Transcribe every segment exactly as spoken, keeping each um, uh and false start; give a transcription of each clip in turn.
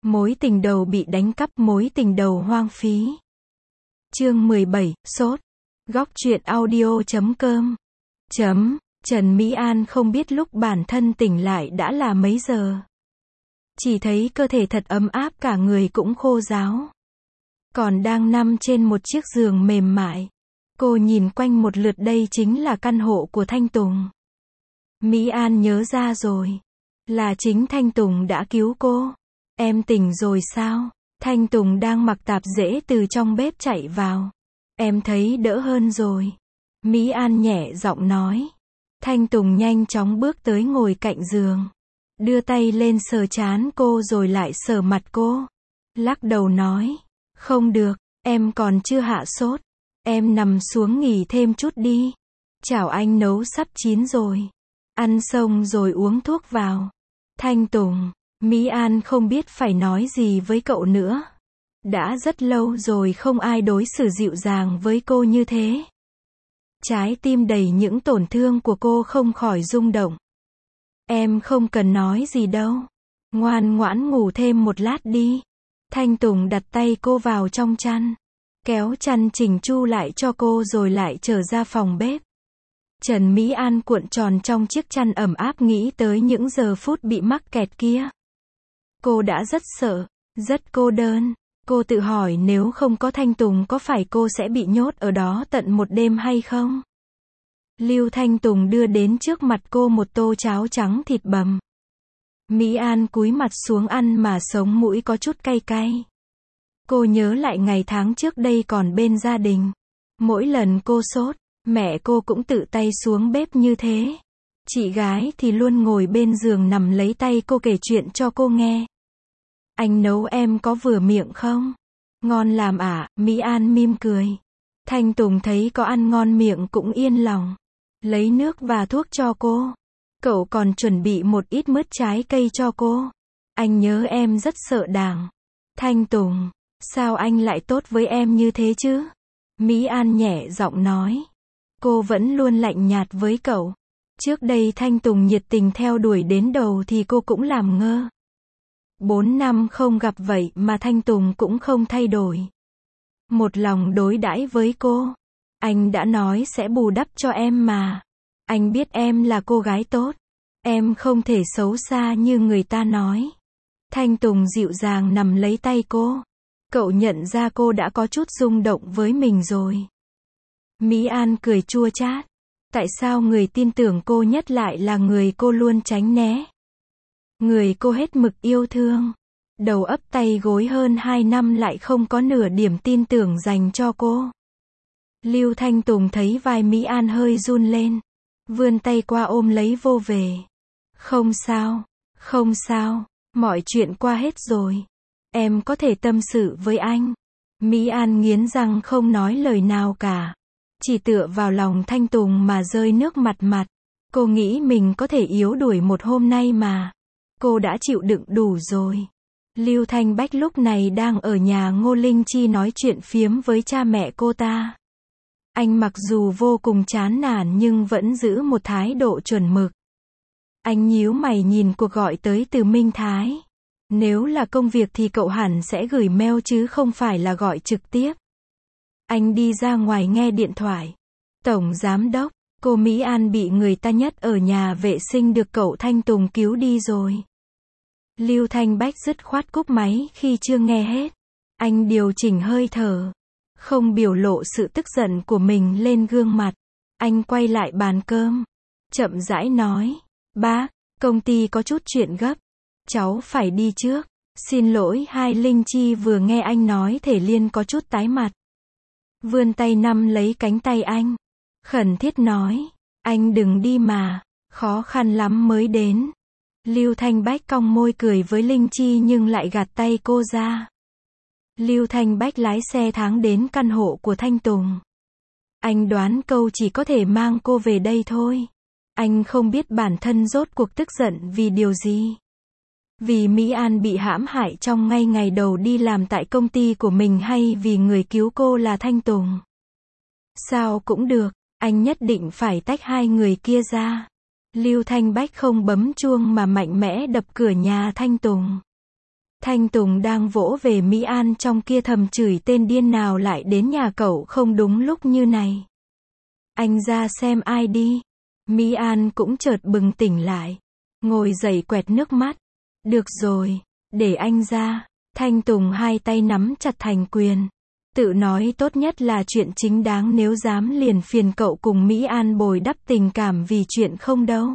Mối tình đầu bị đánh cắp, mối tình đầu hoang phí. Chương mười bảy, sốt. Góc truyện audio chấm com. Chấm. Trần Mỹ An không biết lúc bản thân tỉnh lại đã là mấy giờ. Chỉ thấy cơ thể thật ấm áp, cả người cũng khô ráo. Còn đang nằm trên một chiếc giường mềm mại. Cô nhìn quanh một lượt, đây chính là căn hộ của Thanh Tùng. Mỹ An nhớ ra rồi. Là chính Thanh Tùng đã cứu cô. Em tỉnh rồi sao? Thanh Tùng đang mặc tạp dễ từ trong bếp chạy vào. Em thấy đỡ hơn rồi. Mỹ An nhẹ giọng nói. Thanh Tùng nhanh chóng bước tới ngồi cạnh giường. Đưa tay lên sờ trán cô rồi lại sờ mặt cô. Lắc đầu nói. Không được, em còn chưa hạ sốt. Em nằm xuống nghỉ thêm chút đi. Chảo anh nấu sắp chín rồi. Ăn xong rồi uống thuốc vào. Thanh Tùng. Mỹ An không biết phải nói gì với cậu nữa. Đã rất lâu rồi không ai đối xử dịu dàng với cô như thế. Trái tim đầy những tổn thương của cô không khỏi rung động. Em không cần nói gì đâu. Ngoan ngoãn ngủ thêm một lát đi. Thanh Tùng đặt tay cô vào trong chăn. Kéo chăn chỉnh chu lại cho cô rồi lại trở ra phòng bếp. Trần Mỹ An cuộn tròn trong chiếc chăn ẩm áp, nghĩ tới những giờ phút bị mắc kẹt kia. Cô đã rất sợ, rất cô đơn. Cô tự hỏi nếu không có Thanh Tùng có phải cô sẽ bị nhốt ở đó tận một đêm hay không? Lưu Thanh Tùng đưa đến trước mặt cô một tô cháo trắng thịt bằm. Mỹ An cúi mặt xuống ăn mà sống mũi có chút cay cay. Cô nhớ lại ngày tháng trước đây còn bên gia đình. Mỗi lần cô sốt, mẹ cô cũng tự tay xuống bếp như thế. Chị gái thì luôn ngồi bên giường nằm lấy tay cô kể chuyện cho cô nghe. Anh nấu em có vừa miệng không? Ngon làm ạ, à? Mỹ An mỉm cười. Thanh Tùng thấy có ăn ngon miệng cũng yên lòng. Lấy nước và thuốc cho cô. Cậu còn chuẩn bị một ít mứt trái cây cho cô. Anh nhớ em rất sợ đảng. Thanh Tùng, sao anh lại tốt với em như thế chứ? Mỹ An nhẹ giọng nói. Cô vẫn luôn lạnh nhạt với cậu. Trước đây Thanh Tùng nhiệt tình theo đuổi đến đầu thì cô cũng làm ngơ. Bốn năm không gặp vậy mà Thanh Tùng cũng không thay đổi. Một lòng đối đãi với cô. Anh đã nói sẽ bù đắp cho em mà. Anh biết em là cô gái tốt. Em không thể xấu xa như người ta nói. Thanh Tùng dịu dàng nằm lấy tay cô. Cậu nhận ra cô đã có chút rung động với mình rồi. Mỹ An cười chua chát. Tại sao người tin tưởng cô nhất lại là người cô luôn tránh né? Người cô hết mực yêu thương. Đầu ấp tay gối hơn hai năm lại không có nửa điểm tin tưởng dành cho cô. Lưu Thanh Tùng thấy vai Mỹ An hơi run lên. Vươn tay qua ôm lấy vô về. Không sao, không sao, mọi chuyện qua hết rồi. Em có thể tâm sự với anh. Mỹ An nghiến răng không nói lời nào cả. Chỉ tựa vào lòng Thanh Tùng mà rơi nước mặt mặt. Cô nghĩ mình có thể yếu đuổi một hôm nay mà. Cô đã chịu đựng đủ rồi. Lưu Thanh Bách lúc này đang ở nhà Ngô Linh Chi nói chuyện phiếm với cha mẹ cô ta. Anh mặc dù vô cùng chán nản nhưng vẫn giữ một thái độ chuẩn mực. Anh nhíu mày nhìn cuộc gọi tới từ Minh Thái. Nếu là công việc thì cậu hẳn sẽ gửi mail chứ không phải là gọi trực tiếp. Anh đi ra ngoài nghe điện thoại. Tổng giám đốc, cô Mỹ An bị người ta nhốt ở nhà vệ sinh được cậu Thanh Tùng cứu đi rồi. Lưu Thanh Bách dứt khoát cúp máy khi chưa nghe hết. Anh điều chỉnh hơi thở. Không biểu lộ sự tức giận của mình lên gương mặt. Anh quay lại bàn cơm. Chậm rãi nói. Bác, công ty có chút chuyện gấp. Cháu phải đi trước. Xin lỗi. Hai Linh Chi vừa nghe anh nói Thể Liên có chút tái mặt. Vươn tay nắm lấy cánh tay anh. Khẩn thiết nói. Anh đừng đi mà. Khó khăn lắm mới đến. Lưu Thanh Bách cong môi cười với Linh Chi nhưng lại gạt tay cô ra. Lưu Thanh Bách lái xe tháng đến căn hộ của Thanh Tùng. Anh đoán câu chỉ có thể mang cô về đây thôi. Anh không biết bản thân rốt cuộc tức giận vì điều gì. Vì Mỹ An bị hãm hại trong ngay ngày đầu đi làm tại công ty của mình hay vì người cứu cô là Thanh Tùng. Sao cũng được, anh nhất định phải tách hai người kia ra. Lưu Thanh Bách không bấm chuông mà mạnh mẽ đập cửa nhà Thanh Tùng. Thanh Tùng đang vỗ về Mỹ An trong kia thầm chửi tên điên nào lại đến nhà cậu không đúng lúc như này. Anh ra xem ai đi. Mỹ An cũng chợt bừng tỉnh lại. Ngồi dậy quẹt nước mắt. Được rồi, để anh ra. Thanh Tùng hai tay nắm chặt thành quyền. Tự nói tốt nhất là chuyện chính đáng, nếu dám liền phiền cậu cùng Mỹ An bồi đắp tình cảm vì chuyện không đâu.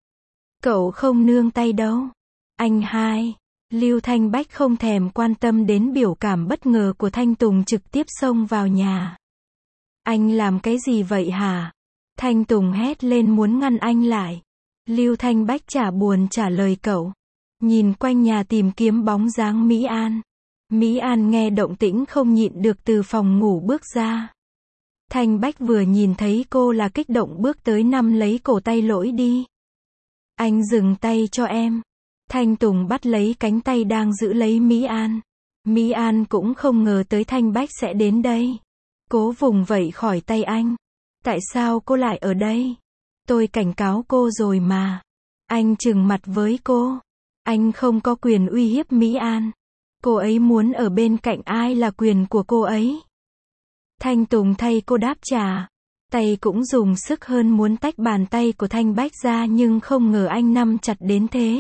Cậu không nương tay đâu. Anh hai. Lưu Thanh Bách không thèm quan tâm đến biểu cảm bất ngờ của Thanh Tùng, trực tiếp xông vào nhà. Anh làm cái gì vậy hả? Thanh Tùng hét lên muốn ngăn anh lại. Lưu Thanh Bách chả buồn trả lời cậu. Nhìn quanh nhà tìm kiếm bóng dáng Mỹ An. Mỹ An nghe động tĩnh không nhịn được từ phòng ngủ bước ra. Thanh Bách vừa nhìn thấy cô là kích động bước tới nắm lấy cổ tay lỗi đi. Anh dừng tay cho em. Thanh Tùng bắt lấy cánh tay đang giữ lấy Mỹ An. Mỹ An cũng không ngờ tới Thanh Bách sẽ đến đây. Cố vùng vẫy khỏi tay anh. Tại sao cô lại ở đây? Tôi cảnh cáo cô rồi mà. Anh trừng mặt với cô. Anh không có quyền uy hiếp Mỹ An. Cô ấy muốn ở bên cạnh ai là quyền của cô ấy. Thanh Tùng thay cô đáp trả. Tay cũng dùng sức hơn muốn tách bàn tay của Thanh Bách ra, nhưng không ngờ anh nắm chặt đến thế.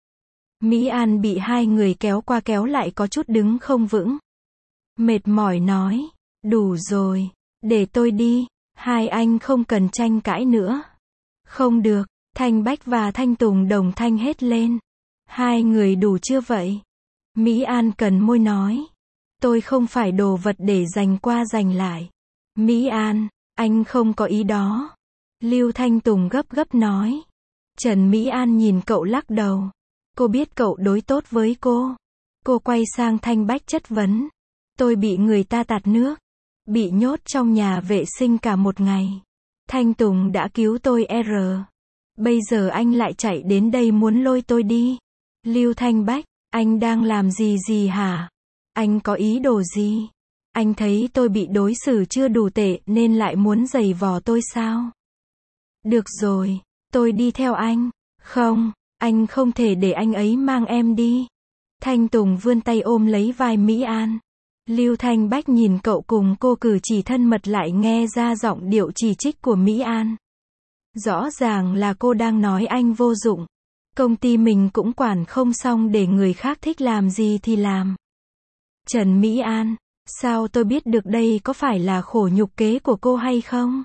Mỹ An bị hai người kéo qua kéo lại có chút đứng không vững. Mệt mỏi nói. Đủ rồi. Để tôi đi. Hai anh không cần tranh cãi nữa. Không được. Thanh Bách và Thanh Tùng đồng thanh hét lên. Hai người đủ chưa vậy? Mỹ An cần môi nói. Tôi không phải đồ vật để giành qua giành lại. Mỹ An, anh không có ý đó. Lưu Thanh Tùng gấp gấp nói. Trần Mỹ An nhìn cậu lắc đầu. Cô biết cậu đối tốt với cô. Cô quay sang Thanh Bách chất vấn. Tôi bị người ta tạt nước. Bị nhốt trong nhà vệ sinh cả một ngày. Thanh Tùng đã cứu tôi R. Bây giờ anh lại chạy đến đây muốn lôi tôi đi. Lưu Thanh Bách, anh đang làm gì gì hả? Anh có ý đồ gì? Anh thấy tôi bị đối xử chưa đủ tệ nên lại muốn giày vò tôi sao? Được rồi, tôi đi theo anh. Không, anh không thể để anh ấy mang em đi. Thanh Tùng vươn tay ôm lấy vai Mỹ An. Lưu Thanh Bách nhìn cậu cùng cô cử chỉ thân mật lại nghe ra giọng điệu chỉ trích của Mỹ An. Rõ ràng là cô đang nói anh vô dụng. Công ty mình cũng quản không xong để người khác thích làm gì thì làm. Trần Mỹ An, sao tôi biết được đây có phải là khổ nhục kế của cô hay không?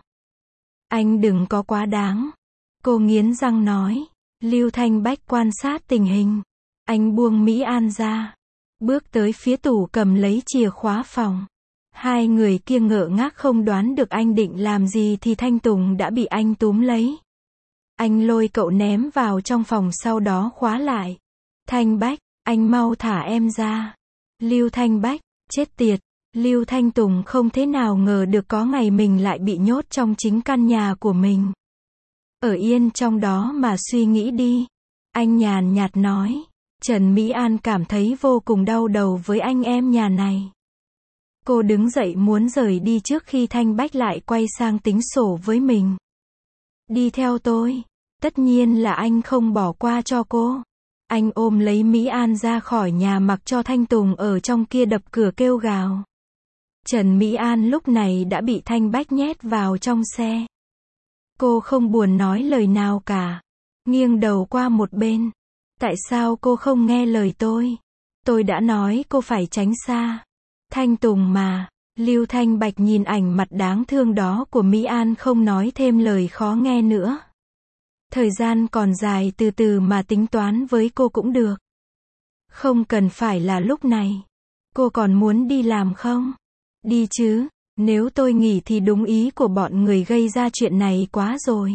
Anh đừng có quá đáng. Cô nghiến răng nói. Lưu Thanh Bách quan sát tình hình. Anh buông Mỹ An ra. Bước tới phía tủ cầm lấy chìa khóa phòng. Hai người kia ngỡ ngác không đoán được anh định làm gì thì Thanh Tùng đã bị anh túm lấy. Anh lôi cậu ném vào trong phòng sau đó khóa lại. Thanh Bách, anh mau thả em ra. Lưu Thanh Bách, chết tiệt. Lưu Thanh Tùng không thế nào ngờ được có ngày mình lại bị nhốt trong chính căn nhà của mình. Ở yên trong đó mà suy nghĩ đi. Anh nhàn nhạt nói. Trần Mỹ An cảm thấy vô cùng đau đầu với anh em nhà này. Cô đứng dậy muốn rời đi trước khi Thanh Bách lại quay sang tính sổ với mình. Đi theo tôi. Tất nhiên là anh không bỏ qua cho cô. Anh ôm lấy Mỹ An ra khỏi nhà mặc cho Thanh Tùng ở trong kia đập cửa kêu gào. Trần Mỹ An lúc này đã bị Thanh Bách nhét vào trong xe. Cô không buồn nói lời nào cả. Nghiêng đầu qua một bên. Tại sao cô không nghe lời tôi? Tôi đã nói cô phải tránh xa. Thanh Tùng mà. Lưu Thanh Bạch nhìn ảnh mặt đáng thương đó của Mỹ An không nói thêm lời khó nghe nữa. Thời gian còn dài, từ từ mà tính toán với cô cũng được. Không cần phải là lúc này. Cô còn muốn đi làm không? Đi chứ, nếu tôi nghỉ thì đúng ý của bọn người gây ra chuyện này quá rồi.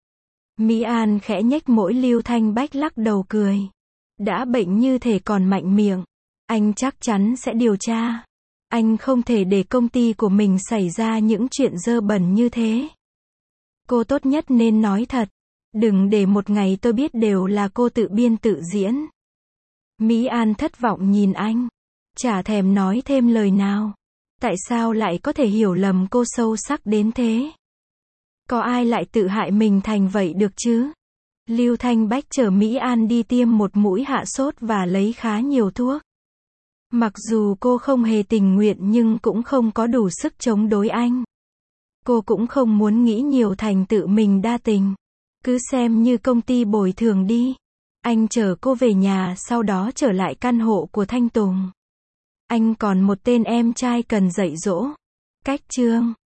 Mỹ An khẽ nhếch mũi. Lưu Thanh Bách lắc đầu cười. Đã bệnh như thể còn mạnh miệng. Anh chắc chắn sẽ điều tra. Anh không thể để công ty của mình xảy ra những chuyện dơ bẩn như thế. Cô tốt nhất nên nói thật. Đừng để một ngày tôi biết đều là cô tự biên tự diễn. Mỹ An thất vọng nhìn anh. Chả thèm nói thêm lời nào. Tại sao lại có thể hiểu lầm cô sâu sắc đến thế? Có ai lại tự hại mình thành vậy được chứ? Lưu Thanh Bách chở Mỹ An đi tiêm một mũi hạ sốt và lấy khá nhiều thuốc. Mặc dù cô không hề tình nguyện nhưng cũng không có đủ sức chống đối anh. Cô cũng không muốn nghĩ nhiều thành tự mình đa tình. Cứ xem như công ty bồi thường đi. Anh chở cô về nhà sau đó trở lại căn hộ của Thanh Tùng. Anh còn một tên em trai cần dạy dỗ. Cách chương